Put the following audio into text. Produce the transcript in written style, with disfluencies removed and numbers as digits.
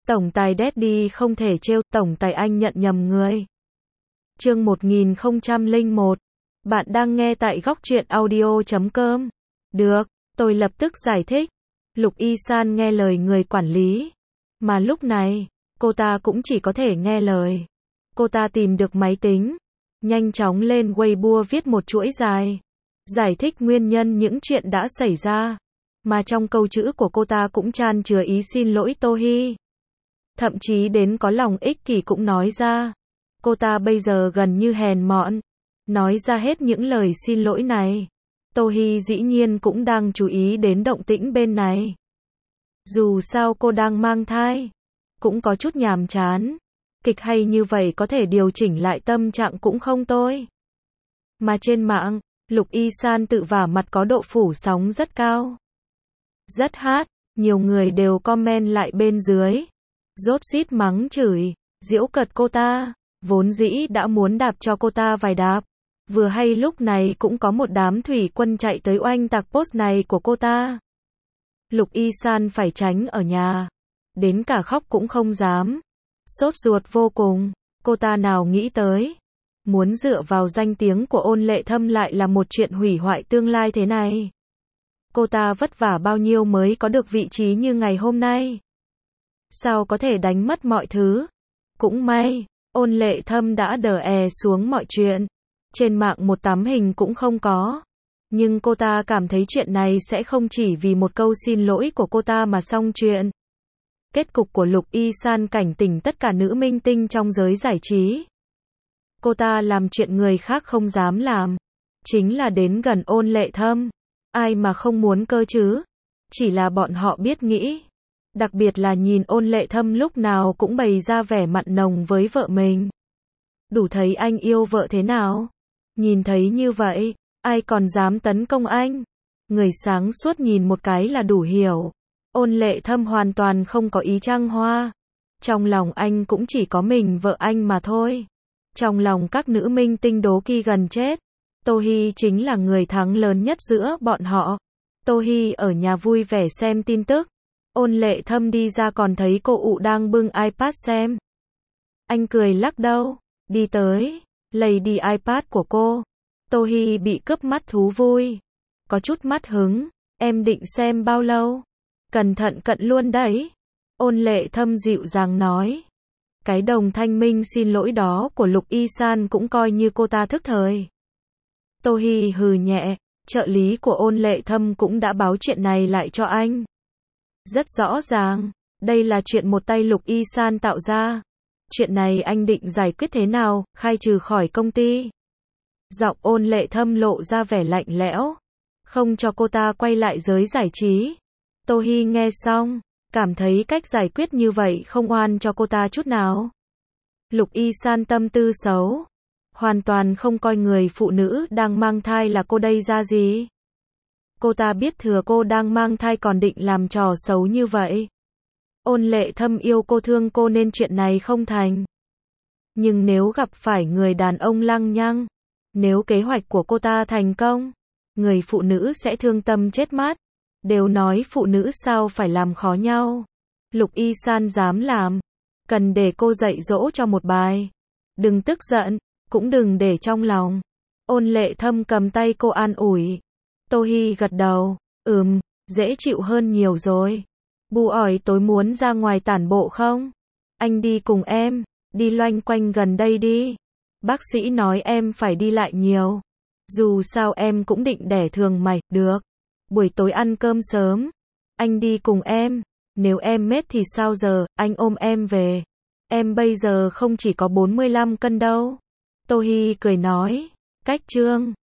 Tổng tài Daddy không thể trêu, tổng tài anh nhận nhầm người. Chương 1001. Bạn đang nghe tại góc truyện audio.com. Được, tôi lập tức giải thích. Lục Y San nghe lời người quản lý. Mà lúc này, cô ta cũng chỉ có thể nghe lời. Cô ta tìm được máy tính, nhanh chóng lên Weibo viết một chuỗi dài, giải thích nguyên nhân những chuyện đã xảy ra. Mà trong câu chữ của cô ta cũng chan chứa ý xin lỗi Tohi. Thậm chí đến có lòng ích kỷ cũng nói ra. Cô ta bây giờ gần như hèn mọn. Nói ra hết những lời xin lỗi này. Tohi dĩ nhiên cũng đang chú ý đến động tĩnh bên này. Dù sao cô đang mang thai, cũng có chút nhàm chán. Kịch hay như vậy có thể điều chỉnh lại tâm trạng cũng không tồi. Mà trên mạng, Lục Y San tự vả mặt có độ phủ sóng rất cao. Rất hot, nhiều người đều comment lại bên dưới. Rốt rít mắng chửi, giễu cợt cô ta. Vốn dĩ đã muốn đạp cho cô ta vài đạp. Vừa hay lúc này cũng có một đám thủy quân chạy tới oanh tạc post này của cô ta. Lục Y San phải tránh ở nhà. Đến cả khóc cũng không dám. Sốt ruột vô cùng. Cô ta nào nghĩ tới. Muốn dựa vào danh tiếng của Ôn Lệ Thâm lại là một chuyện hủy hoại tương lai thế này. Cô ta vất vả bao nhiêu mới có được vị trí như ngày hôm nay. Sao có thể đánh mất mọi thứ. Cũng may, Ôn Lệ Thâm đã đè xuống mọi chuyện. Trên mạng một tấm hình cũng không có. Nhưng cô ta cảm thấy chuyện này sẽ không chỉ vì một câu xin lỗi của cô ta mà xong chuyện. Kết cục của Lục Y San cảnh tỉnh tất cả nữ minh tinh trong giới giải trí. Cô ta làm chuyện người khác không dám làm. Chính là đến gần Ôn Lệ Thâm. Ai mà không muốn cơ chứ. Chỉ là bọn họ biết nghĩ. Đặc biệt là nhìn Ôn Lệ Thâm lúc nào cũng bày ra vẻ mặn nồng với vợ mình. Đủ thấy anh yêu vợ thế nào. Nhìn thấy như vậy, ai còn dám tấn công anh. Người sáng suốt nhìn một cái là đủ hiểu. Ôn Lệ Thâm hoàn toàn không có ý trăng hoa. Trong lòng anh cũng chỉ có mình vợ anh mà thôi. Trong lòng các nữ minh tinh đố kỵ gần chết. Tohi chính là người thắng lớn nhất giữa bọn họ. Tohi ở nhà vui vẻ xem tin tức. Ôn Lệ Thâm đi ra còn thấy cô ụ đang bưng iPad xem. Anh cười lắc đầu, đi tới, lấy đi iPad của cô. Tohi bị cướp mắt thú vui. Có chút mất hứng, em định xem bao lâu? Cẩn thận cận luôn đấy. Ôn Lệ Thâm dịu dàng nói. Cái đồng thanh minh xin lỗi đó của Lục Y San cũng coi như cô ta thức thời. Tohi hừ nhẹ, trợ lý của Ôn Lệ Thâm cũng đã báo chuyện này lại cho anh. Rất rõ ràng, đây là chuyện một tay Lục Y San tạo ra. Chuyện này anh định giải quyết thế nào, khai trừ khỏi công ty. Giọng Ôn Lệ Thâm lộ ra vẻ lạnh lẽo. Không cho cô ta quay lại giới giải trí. Tohi nghe xong, cảm thấy cách giải quyết như vậy không oan cho cô ta chút nào. Lục Y San tâm tư xấu. Hoàn toàn không coi người phụ nữ đang mang thai là cô đây ra gì. Cô ta biết thừa cô đang mang thai còn định làm trò xấu như vậy. Ôn Lệ Thâm yêu cô thương cô nên chuyện này không thành. Nhưng nếu gặp phải người đàn ông lăng nhăng, nếu kế hoạch của cô ta thành công, người phụ nữ sẽ thương tâm chết mất. Đều nói phụ nữ sao phải làm khó nhau. Lục Y San dám làm. Cần để cô dạy dỗ cho một bài. Đừng tức giận, cũng đừng để trong lòng. Ôn Lệ Thâm cầm tay cô an ủi. Tohi gật đầu. Dễ chịu hơn nhiều rồi. Bu ỏi tối muốn ra ngoài tản bộ không? Anh đi cùng em. Đi loanh quanh gần đây đi. Bác sĩ nói em phải đi lại nhiều. Dù sao em cũng định đẻ thường mày. Được. Buổi tối ăn cơm sớm. Anh đi cùng em. Nếu em mệt thì sao giờ, anh ôm em về. Em bây giờ không chỉ có 45 cân đâu. Tohi cười nói. Cách chương